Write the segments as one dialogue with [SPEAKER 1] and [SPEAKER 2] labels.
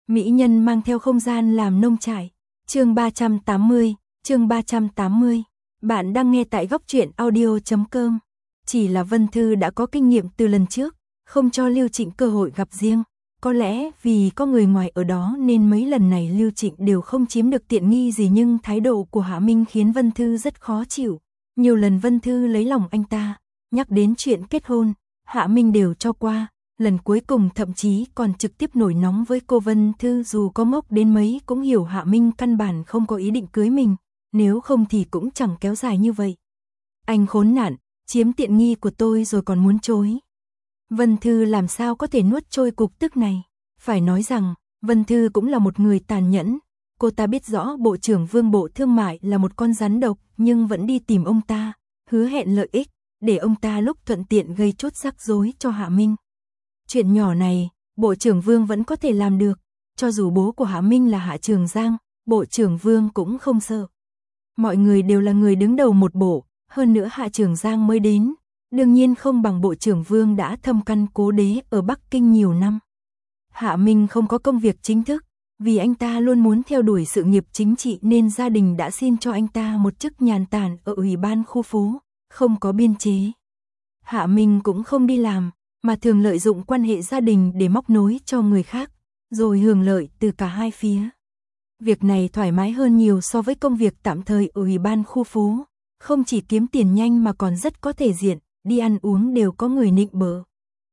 [SPEAKER 1] Mỹ nhân mang theo không gian làm nông trại. Chương 380, chương 380. Bạn đang nghe tại góc truyện audio.com. Chỉ là Vân Thư đã có kinh nghiệm từ lần trước, không cho Lưu Trịnh cơ hội gặp riêng. Có lẽ vì có người ngoài ở đó nên mấy lần này Lưu Trịnh đều không chiếm được tiện nghi gì, nhưng thái độ của Hạ Minh khiến Vân Thư rất khó chịu. Nhiều lần Vân Thư lấy lòng anh ta, nhắc đến chuyện kết hôn, Hạ Minh đều cho qua. Lần cuối cùng thậm chí còn trực tiếp nổi nóng với cô Vân Thư, dù có ngốc đến mấy cũng hiểu Hạ Minh căn bản không có ý định cưới mình, nếu không thì cũng chẳng kéo dài như vậy. Anh khốn nạn, chiếm tiện nghi của tôi rồi còn muốn chối. Vân Thư làm sao có thể nuốt trôi cục tức này. Phải nói rằng, Vân Thư cũng là một người tàn nhẫn. Cô ta biết rõ Bộ trưởng Vương Bộ Thương mại là một con rắn độc, nhưng vẫn đi tìm ông ta, hứa hẹn lợi ích, để ông ta lúc thuận tiện gây chút rắc rối cho Hạ Minh. Chuyện nhỏ này, Bộ trưởng Vương vẫn có thể làm được, cho dù bố của Hạ Minh là Hạ Trường Giang, Bộ trưởng Vương cũng không sợ. Mọi người đều là người đứng đầu một bộ, hơn nữa Hạ Trường Giang mới đến, đương nhiên không bằng Bộ trưởng Vương đã thâm căn cố đế ở Bắc Kinh nhiều năm. Hạ Minh không có công việc chính thức, vì anh ta luôn muốn theo đuổi sự nghiệp chính trị nên gia đình đã xin cho anh ta một chức nhàn tản ở Ủy ban khu phố, không có biên chế. Hạ Minh cũng không đi làm, mà thường lợi dụng quan hệ gia đình để móc nối cho người khác, rồi hưởng lợi từ cả hai phía. Việc này thoải mái hơn nhiều so với công việc tạm thời ở Ủy ban khu phố, không chỉ kiếm tiền nhanh mà còn rất có thể diện, đi ăn uống đều có người nịnh bợ.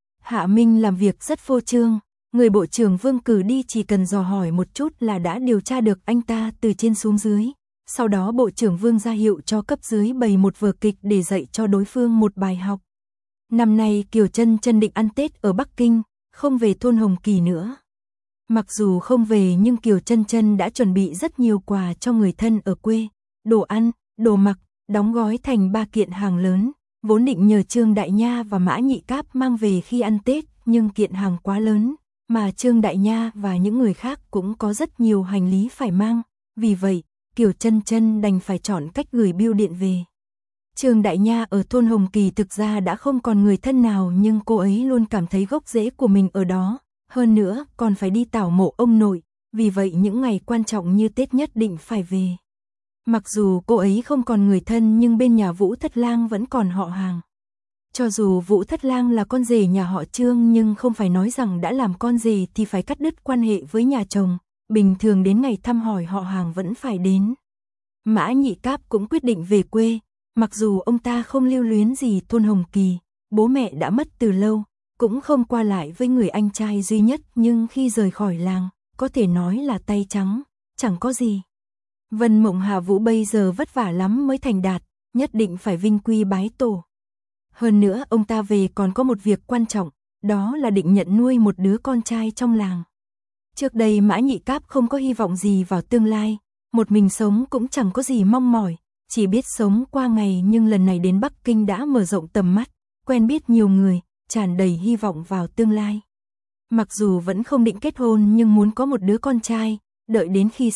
[SPEAKER 1] Hạ Minh làm việc rất phô trương, người Bộ trưởng Vương cử đi chỉ cần dò hỏi một chút là đã điều tra được anh ta từ trên xuống dưới. Sau đó Bộ trưởng Vương ra hiệu cho cấp dưới bày một vở kịch để dạy cho đối phương một bài học. Năm nay Kiều Chân Chân định ăn Tết ở Bắc Kinh, không về thôn Hồng Kỳ nữa. Mặc dù không về nhưng Kiều Chân Chân đã chuẩn bị rất nhiều quà cho người thân ở quê, đồ ăn, đồ mặc, đóng gói thành 3 kiện hàng lớn, vốn định nhờ Trương Đại Nha và Mã Nhị Cáp mang về khi ăn Tết, nhưng kiện hàng quá lớn, mà Trương Đại Nha và những người khác cũng có rất nhiều hành lý phải mang, vì vậy, Kiều Chân Chân đành phải chọn cách gửi bưu điện về. Trương Đại Nha ở thôn Hồng Kỳ thực ra đã không còn người thân nào, nhưng cô ấy luôn cảm thấy gốc rễ của mình ở đó, hơn nữa còn phải đi tảo mộ ông nội, vì vậy những ngày quan trọng như Tết nhất định phải về. Mặc dù cô ấy không còn người thân nhưng bên nhà Vũ Thất Lang vẫn còn họ hàng. Cho dù Vũ Thất Lang là con rể nhà họ Trương nhưng không phải nói rằng đã làm con rể thì phải cắt đứt quan hệ với nhà chồng, bình thường đến ngày thăm hỏi họ hàng vẫn phải đến. Mã Nhị Cáp cũng quyết định về quê, mặc dù ông ta không lưu luyến gì thôn Hồng Kỳ, bố mẹ đã mất từ lâu, cũng không qua lại với người anh trai duy nhất, nhưng khi rời khỏi làng, có thể nói là tay trắng, chẳng có gì. Vân Mộng Hà Vũ bây giờ vất vả lắm mới thành đạt, nhất định phải vinh quy bái tổ. Hơn nữa ông ta về còn có một việc quan trọng, đó là định nhận nuôi một đứa con trai trong làng. Trước đây Mã Nhị Cáp không có hy vọng gì vào tương lai, một mình sống cũng chẳng có gì mong mỏi, chỉ biết sống qua ngày, nhưng lần này đến Bắc Kinh đã mở rộng tầm mắt, quen biết nhiều người, tràn đầy hy vọng vào tương lai. Mặc dù vẫn không định kết hôn nhưng muốn có một đứa con trai, đợi đến khi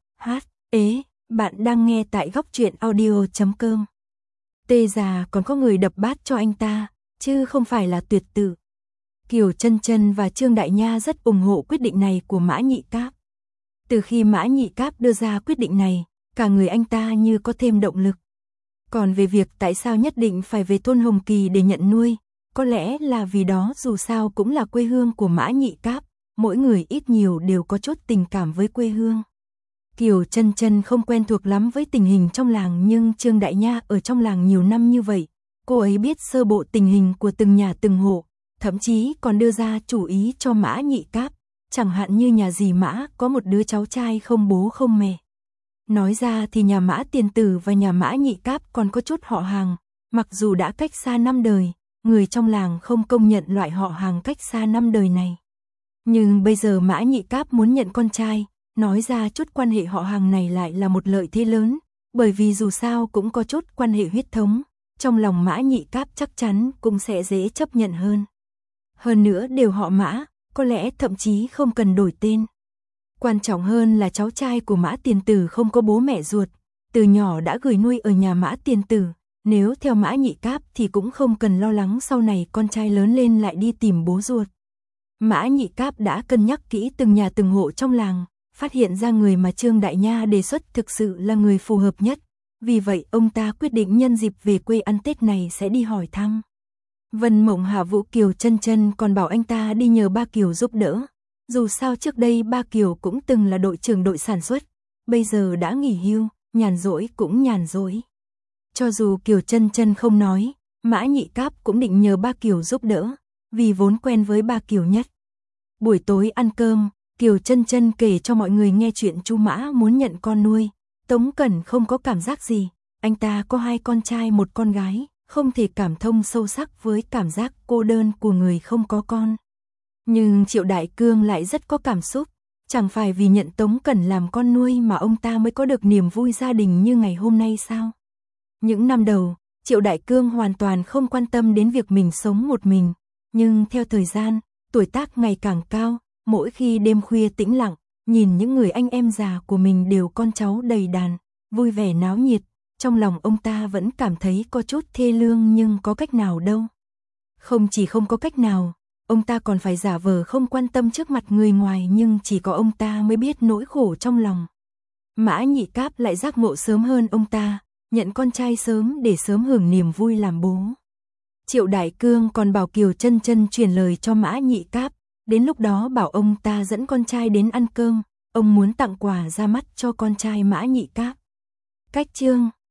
[SPEAKER 1] bạn đang nghe tại góc truyện audio.com. Tê già còn có người đập bát cho anh ta, chứ không phải là tuyệt tự. Kiều Chân Chân và Trương Đại Nha rất ủng hộ quyết định này của Mã Nhị Cáp. Từ khi Mã Nhị Cáp đưa ra quyết định này, cả người anh ta như có thêm động lực. Còn về việc tại sao nhất định phải về thôn Hồng Kỳ để nhận nuôi, có lẽ là vì đó dù sao cũng là quê hương của Mã Nhị Cáp, mỗi người ít nhiều đều có chút tình cảm với quê hương. Kiều Chân Chân không quen thuộc lắm với tình hình trong làng, nhưng Trương Đại Nha ở trong làng nhiều năm như vậy, cô ấy biết sơ bộ tình hình của từng nhà từng hộ, thậm chí còn đưa ra chủ ý cho Mã Nhị Cáp, chẳng hạn như nhà dì Mã có một đứa cháu trai không bố không mẹ. Nói ra thì nhà Mã Tiền Tử và nhà Mã Nhị Cáp còn có chút họ hàng, mặc dù đã cách xa 5 đời, người trong làng không công nhận loại họ hàng cách xa 5 đời này. Nhưng bây giờ Mã Nhị Cáp muốn nhận con trai, nói ra chút quan hệ họ hàng này lại là một lợi thế lớn, bởi vì dù sao cũng có chút quan hệ huyết thống, trong lòng Mã Nhị Cáp chắc chắn cũng sẽ dễ chấp nhận hơn. Hơn nữa đều họ Mã, có lẽ thậm chí không cần đổi tên. Quan trọng hơn là cháu trai của Mã Tiền Tử không có bố mẹ ruột, từ nhỏ đã gửi nuôi ở nhà Mã Tiền Tử, nếu theo Mã Nhị Cáp thì cũng không cần lo lắng sau này con trai lớn lên lại đi tìm bố ruột. Mã Nhị Cáp đã cân nhắc kỹ từng nhà từng hộ trong làng, phát hiện ra người mà Trương Đại Nha đề xuất thực sự là người phù hợp nhất. Vì vậy ông ta quyết định nhân dịp về quê ăn Tết này sẽ đi hỏi thăm. Vân Mộng hạ Vũ Kiều Chân Chân còn bảo anh ta đi nhờ ba Kiều giúp đỡ. Dù sao trước đây ba Kiều cũng từng là đội trưởng đội sản xuất, bây giờ đã nghỉ hưu, nhàn rỗi cũng nhàn rỗi. Cho dù Kiều Chân Chân không nói, Mã Nhị Cáp cũng định nhờ ba Kiều giúp đỡ, vì vốn quen với ba Kiều nhất. Buổi tối ăn cơm, Kiều Chân Chân kể cho mọi người nghe chuyện chú Mã muốn nhận con nuôi. Tống Cẩn không có cảm giác gì, anh ta có 2 con trai 1 con gái, không thể cảm thông sâu sắc với cảm giác cô đơn của người không có con. Nhưng Triệu Đại Cương lại rất có cảm xúc, chẳng phải vì nhận Tống Cẩn làm con nuôi mà ông ta mới có được niềm vui gia đình như ngày hôm nay sao? Những năm đầu, Triệu Đại Cương hoàn toàn không quan tâm đến việc mình sống một mình, nhưng theo thời gian, tuổi tác ngày càng cao, mỗi khi đêm khuya tĩnh lặng, nhìn những người anh em già của mình đều con cháu đầy đàn, vui vẻ náo nhiệt, trong lòng ông ta vẫn cảm thấy có chút thê lương nhưng có cách nào đâu. Không chỉ không có cách nào, ông ta còn phải giả vờ không quan tâm trước mặt người ngoài nhưng chỉ có ông ta mới biết nỗi khổ trong lòng. Mã Nhị Cáp lại giác ngộ sớm hơn ông ta, nhận con trai sớm để sớm hưởng niềm vui làm bố. Triệu Đại Cương còn bảo Kiều Chân Chân truyền lời cho Mã Nhị Cáp, đến lúc đó bảo ông ta dẫn con trai đến ăn cơm, ông muốn tặng quà ra mắt cho con trai Mã Nhị Cáp. Cách chương